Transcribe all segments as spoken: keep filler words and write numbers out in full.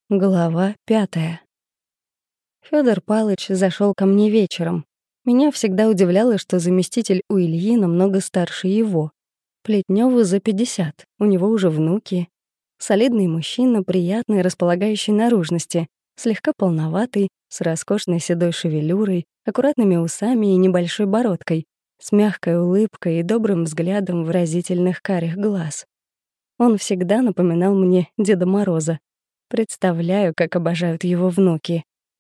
Глава пятая. Фёдор Палыч зашёл ко мне вечером. Меня всегда удивляло, что заместитель у Ильи намного старше его. Плетнёву за пятьдесят, у него уже внуки. Солидный мужчина, приятной, располагающей наружности, слегка полноватый, с роскошной седой шевелюрой, аккуратными усами и небольшой бородкой, с мягкой улыбкой и добрым взглядом выразительных карих глаз. Он всегда напоминал мне Деда Мороза. Представляю, как обожают его внуки.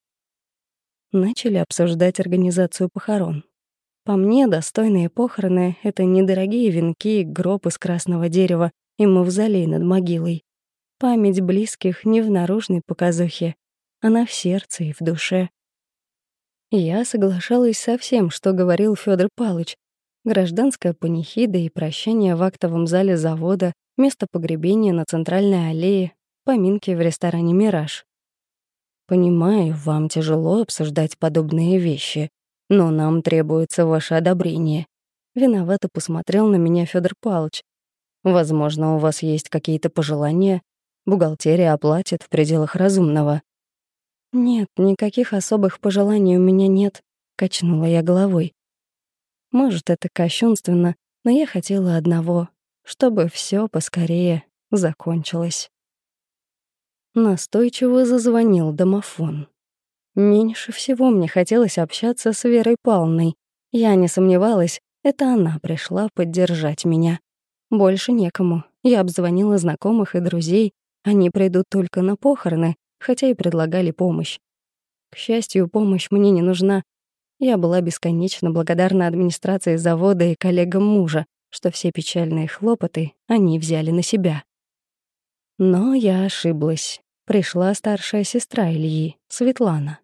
Начали обсуждать организацию похорон. По мне, достойные похороны — это недорогие венки, гроб из красного дерева и мавзолей над могилой. Память близких не в наружной показухе, она в сердце и в душе. Я соглашалась со всем, что говорил Фёдор Палыч. Гражданская панихида и прощание в актовом зале завода, место погребения на центральной аллее, поминки в ресторане «Мираж». Понимаю, вам тяжело обсуждать подобные вещи, но нам требуется ваше одобрение. Виновато посмотрел на меня Фёдор Палыч. Возможно, у вас есть какие-то пожелания? Бухгалтерия оплатит в пределах разумного. Нет, никаких особых пожеланий у меня нет, качнула я головой. Может, это кощунственно, но я хотела одного, чтобы всё поскорее закончилось. Настойчиво зазвонил домофон. Меньше всего мне хотелось общаться с Верой Павловной. Я не сомневалась, это она пришла поддержать меня. Больше некому. Я обзвонила знакомых и друзей. Они придут только на похороны, хотя и предлагали помощь. К счастью, помощь мне не нужна. Я была бесконечно благодарна администрации завода и коллегам мужа, что все печальные хлопоты они взяли на себя. Но я ошиблась. Пришла старшая сестра Ильи, Светлана.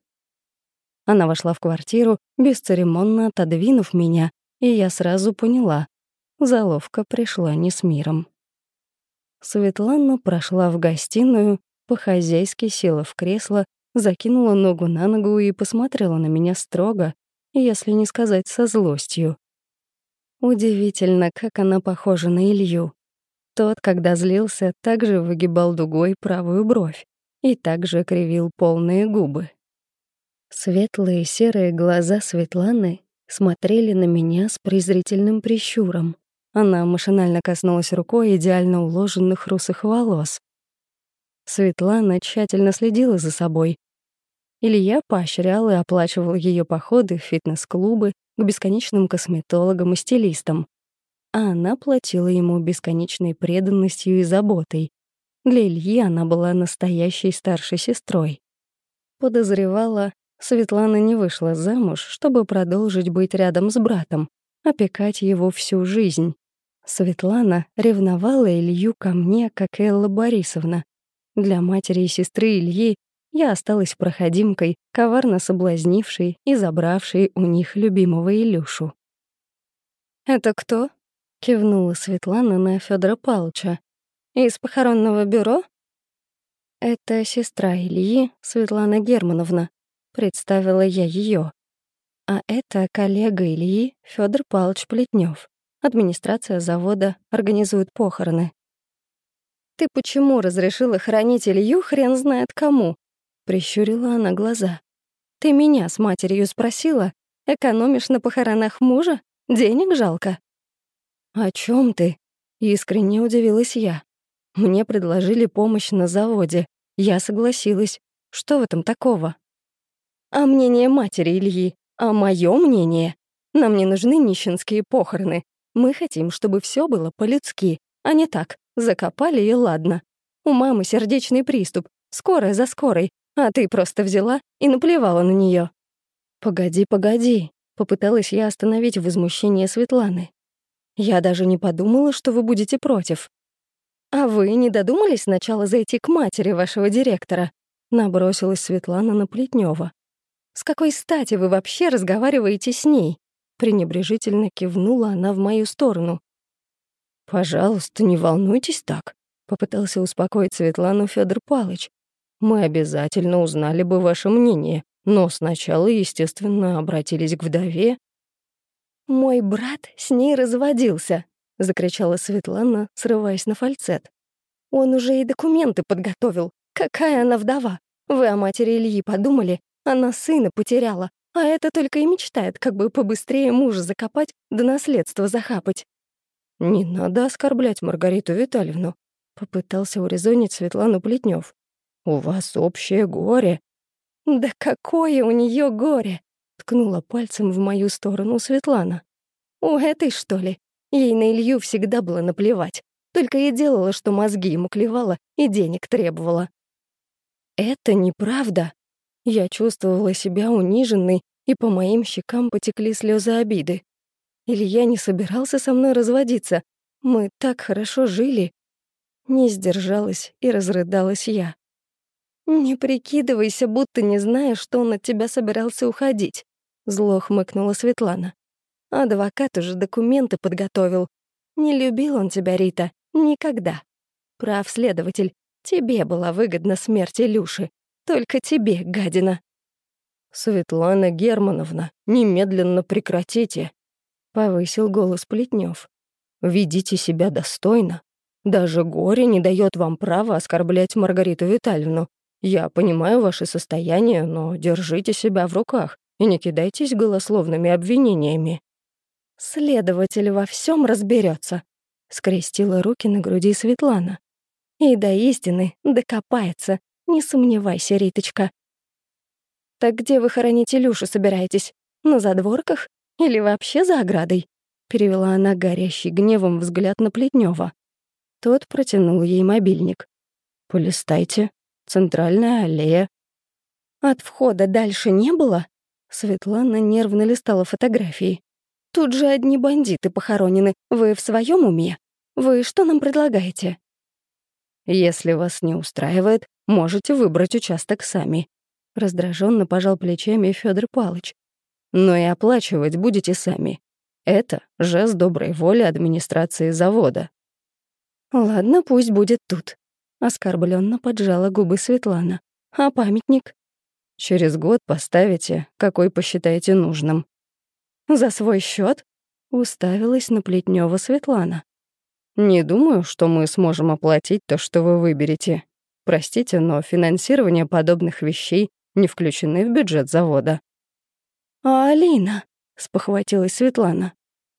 Она вошла в квартиру, бесцеремонно отодвинув меня, и я сразу поняла — заловка пришла не с миром. Светлана прошла в гостиную, по-хозяйски села в кресло, закинула ногу на ногу и посмотрела на меня строго, если не сказать со злостью. Удивительно, как она похожа на Илью. Тот, когда злился, также выгибал дугой правую бровь и также кривил полные губы. Светлые серые глаза Светланы смотрели на меня с презрительным прищуром. Она машинально коснулась рукой идеально уложенных русых волос. Светлана тщательно следила за собой. Илья поощрял и оплачивал ее походы в фитнес-клубы к бесконечным косметологам и стилистам. А она платила ему бесконечной преданностью и заботой. Для Ильи она была настоящей старшей сестрой. Подозревала, Светлана не вышла замуж, чтобы продолжить быть рядом с братом, опекать его всю жизнь. Светлана ревновала Илью ко мне, как Элла Борисовна. Для матери и сестры Ильи я осталась проходимкой, коварно соблазнившей и забравшей у них любимого Илюшу. «Это кто?» — кивнула Светлана на Фёдора Павловича. «Из похоронного бюро?» «Это сестра Ильи, Светлана Германовна», — представила я её. «А это коллега Ильи, Фёдор Павлович Плетнёв. Администрация завода организует похороны». «Ты почему разрешила хранить Илью хрен знает кому?» — прищурила она глаза. «Ты меня с матерью спросила? Экономишь на похоронах мужа? Денег жалко?» «О чём ты?» — искренне удивилась я. Мне предложили помощь на заводе. Я согласилась. Что в этом такого? А мнение матери Ильи? А моё мнение? Нам не нужны нищенские похороны. Мы хотим, чтобы всё было по-людски, а не так. Закопали и ладно. У мамы сердечный приступ. Скорая за скорой. А ты просто взяла и наплевала на неё. «Погоди, погоди», — попыталась я остановить возмущение Светланы. «Я даже не подумала, что вы будете против». «А вы не додумались сначала зайти к матери вашего директора?» — набросилась Светлана на Плетнёва. «С какой стати вы вообще разговариваете с ней?» — пренебрежительно кивнула она в мою сторону. «Пожалуйста, не волнуйтесь так», — попытался успокоить Светлану Фёдор Павлович. «Мы обязательно узнали бы ваше мнение, но сначала, естественно, обратились к вдове». «Мой брат с ней разводился», — закричала Светлана, срываясь на фальцет. «Он уже и документы подготовил. Какая она вдова? Вы о матери Ильи подумали? Она сына потеряла, а это только и мечтает, как бы побыстрее мужа закопать да наследство захапать. «Не надо оскорблять Маргариту Витальевну», — попытался урезонить Светлану Плетнев. «У вас общее горе». «Да какое у нее горе!» — ткнула пальцем в мою сторону Светлана. «У этой, что ли? Ей на Илью всегда было наплевать. Только и делала, что мозги ему клевала и денег требовала». «Это неправда». Я чувствовала себя униженной, и по моим щекам потекли слезы обиды. Илья не собирался со мной разводиться. Мы так хорошо жили. Не сдержалась и разрыдалась я. «Не прикидывайся, будто не знаешь, что он от тебя собирался уходить», — зло хмыкнула Светлана. «Адвокат уже документы подготовил. Не любил он тебя, Рита, никогда. Прав следователь, тебе была выгодна смерть Илюши. Только тебе, гадина». «Светлана Германовна, немедленно прекратите», — повысил голос Плетнев. «Ведите себя достойно. Даже горе не дает вам права оскорблять Маргариту Витальевну. Я понимаю ваше состояние, но держите себя в руках и не кидайтесь голословными обвинениями». «Следователь во всем разберется», — скрестила руки на груди Светлана. «И до истины докопается, не сомневайся, Риточка». «Так где вы хоронить Илюшу собираетесь? На задворках? Или вообще за оградой?» — перевела она горящий гневом взгляд на Плетнева. Тот протянул ей мобильник. «Полистайте. Центральная аллея». «От входа дальше не было?» Светлана нервно листала фотографии. «Тут же одни бандиты похоронены. Вы в своем уме? Вы что нам предлагаете?» «Если вас не устраивает, можете выбрать участок сами», — раздраженно пожал плечами Федор Палыч. «Но и оплачивать будете сами. Это жест доброй воли администрации завода». «Ладно, пусть будет тут», — оскорбленно поджала губы Светлана. «А памятник?» «Через год поставите, какой посчитаете нужным». «За свой счет? Уставилась на Плетнева Светлана. «Не думаю, что мы сможем оплатить то, что вы выберете. Простите, но финансирование подобных вещей не включены в бюджет завода». «А Алина?» — спохватилась Светлана.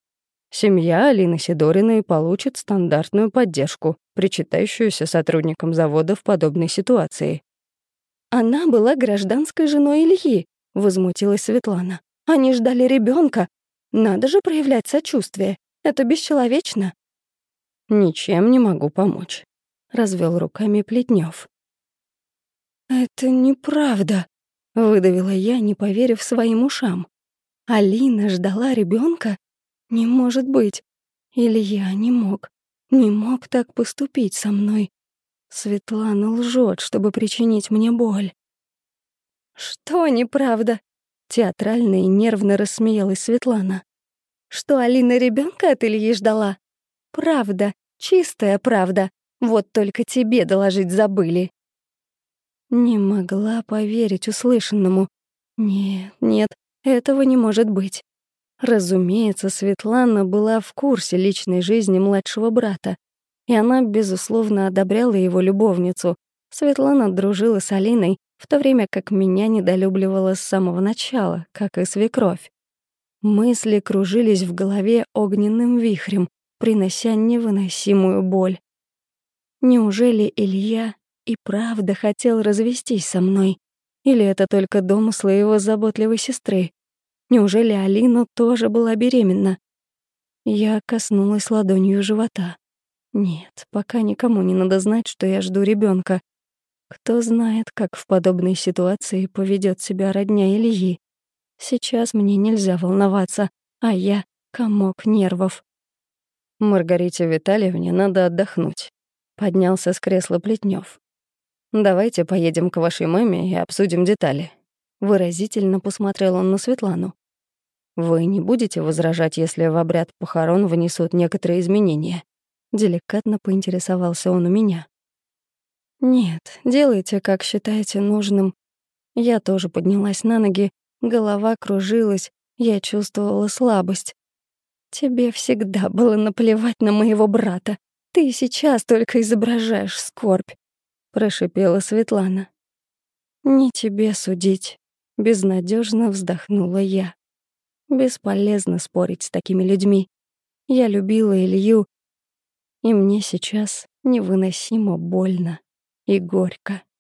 Семья Алины Сидориной получит стандартную поддержку, причитающуюся сотрудникам завода в подобной ситуации. «Она была гражданской женой Ильи», — возмутилась Светлана. «Они ждали ребенка. Надо же проявлять сочувствие. Это бесчеловечно». «Ничем не могу помочь», — развел руками Плетнев. «Это неправда», — выдавила я, не поверив своим ушам. «Алина ждала ребенка? Не может быть. Илья не мог. Не мог так поступить со мной. Светлана лжет, чтобы причинить мне боль». «Что неправда?» — театрально и нервно рассмеялась Светлана. «Что Алина ребенка от Ильи ждала? Правда, чистая правда. Вот только тебе доложить забыли». Не могла поверить услышанному. Нет, нет, этого не может быть. Разумеется, Светлана была в курсе личной жизни младшего брата, и она, безусловно, одобряла его любовницу. Светлана дружила с Алиной, в то время как меня недолюбливала с самого начала, как и свекровь. Мысли кружились в голове огненным вихрем, принося невыносимую боль. Неужели Илья и правда хотел развестись со мной? Или это только домыслы его заботливой сестры? Неужели Алина тоже была беременна? Я коснулась ладонью живота. Нет, пока никому не надо знать, что я жду ребенка. Кто знает, как в подобной ситуации поведет себя родня Ильи. Сейчас мне нельзя волноваться, а я — комок нервов. «Маргарите Витальевне надо отдохнуть», — поднялся с кресла Плетнев. «Давайте поедем к вашей маме и обсудим детали». Выразительно посмотрел он на Светлану. «Вы не будете возражать, если в обряд похорон внесут некоторые изменения?» Деликатно поинтересовался он у меня. «Нет, делайте, как считаете нужным». Я тоже поднялась на ноги, голова кружилась, я чувствовала слабость. «Тебе всегда было наплевать на моего брата. Ты сейчас только изображаешь скорбь». прошипела Светлана. «Не тебе судить», — безнадежно вздохнула я. Бесполезно спорить с такими людьми. Я любила Илью, и мне сейчас невыносимо больно и горько.